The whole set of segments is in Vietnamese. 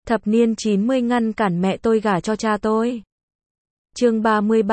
Thập niên 90 ngăn cản mẹ tôi gả cho cha tôi. Chương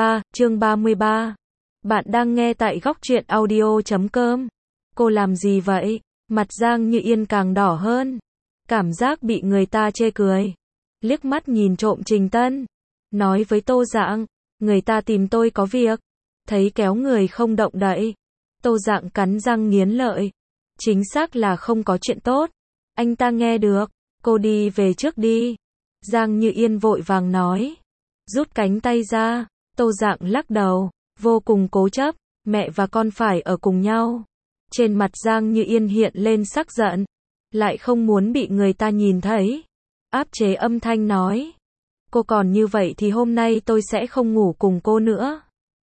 33. Bạn đang nghe tại góc truyện audio.com. Cô làm gì vậy? Mặt Giang Như Yên càng đỏ hơn. Cảm giác bị người ta chê cười. Liếc mắt nhìn trộm Trình Tân. Nói với Tô Dạng, người ta tìm tôi có việc. Thấy kéo người không động đậy. Tô Dạng cắn răng nghiến lợi. Chính xác là không có chuyện tốt. Anh ta nghe được. Cô đi về trước đi. Giang Như Yên vội vàng nói. Rút cánh tay ra. Tô Dạng lắc đầu. Vô cùng cố chấp. Mẹ và con phải ở cùng nhau. Trên mặt Giang Như Yên hiện lên sắc giận. Lại không muốn bị người ta nhìn thấy. Áp chế âm thanh nói. Cô còn như vậy thì hôm nay tôi sẽ không ngủ cùng cô nữa.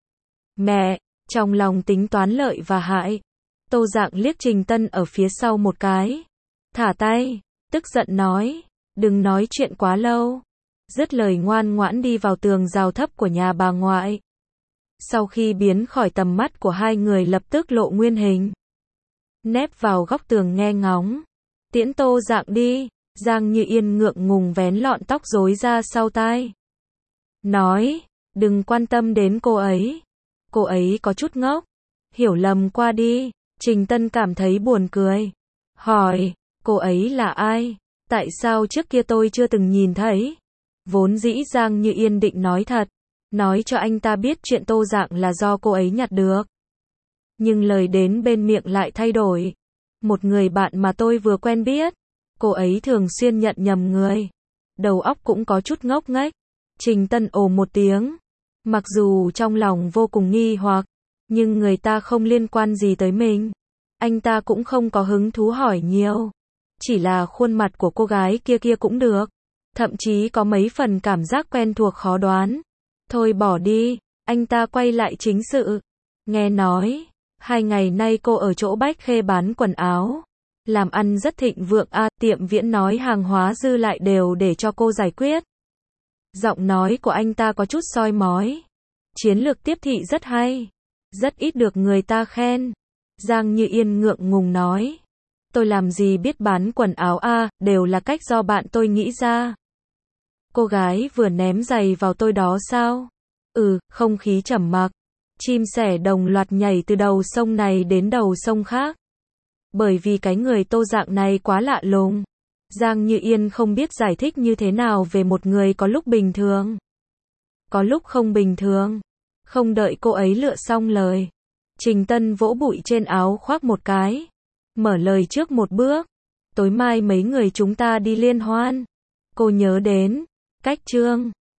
Mẹ, trong lòng tính toán lợi và hại. Tô Dạng liếc Trình Tân ở phía sau một cái. Thả tay, tức giận nói. Đừng nói chuyện quá lâu. Dứt lời ngoan ngoãn đi vào tường rào thấp của nhà bà ngoại. Sau khi biến khỏi tầm mắt của hai người lập tức lộ nguyên hình. Nép vào góc tường nghe ngóng. Tiễn Tô Dạng đi. Giang Như Yên ngượng ngùng vén lọn tóc rối ra sau tai. Nói, đừng quan tâm đến cô ấy. Cô ấy có chút ngốc. Hiểu lầm qua đi. Trình Tân cảm thấy buồn cười. Hỏi, cô ấy là ai? Tại sao trước kia tôi chưa từng nhìn thấy? Vốn dĩ Giang Như Yên định nói thật. Nói cho anh ta biết chuyện Tô Dạng là do cô ấy nhặt được. Nhưng lời đến bên miệng lại thay đổi. Một người bạn mà tôi vừa quen biết. Cô ấy thường xuyên nhận nhầm người. Đầu óc cũng có chút ngốc nghếch. Trình Tân ồ một tiếng. Mặc dù trong lòng vô cùng nghi hoặc. Nhưng người ta không liên quan gì tới mình. Anh ta cũng không có hứng thú hỏi nhiều. Chỉ là khuôn mặt của cô gái kia cũng được. Thậm chí có mấy phần cảm giác quen thuộc khó đoán. Thôi bỏ đi. Anh ta quay lại chính sự. Nghe nói 2 ngày nay cô ở chỗ Bách Khê bán quần áo. Làm ăn rất thịnh vượng tiệm Viễn nói hàng hóa dư lại đều để cho cô giải quyết. Giọng nói của anh ta có chút soi mói. Chiến lược tiếp thị rất hay. Rất ít được người ta khen. Giang Như Yên ngượng ngùng nói. Tôi làm gì biết bán quần áo đều là cách do bạn tôi nghĩ ra. Cô gái vừa ném giày vào tôi đó sao? Không khí trầm mặc. Chim sẻ đồng loạt nhảy từ đầu sông này đến đầu sông khác. Bởi vì cái người Tô Dạng này quá lạ lùng. Giang Như Yên không biết giải thích như thế nào về một người có lúc bình thường. Có lúc không bình thường. Không đợi cô ấy lựa xong lời. Trình Tân vỗ bụi trên áo khoác một cái. Mở lời trước một bước. Tối mai mấy người chúng ta đi liên hoan. Cô nhớ đến. Cách chương.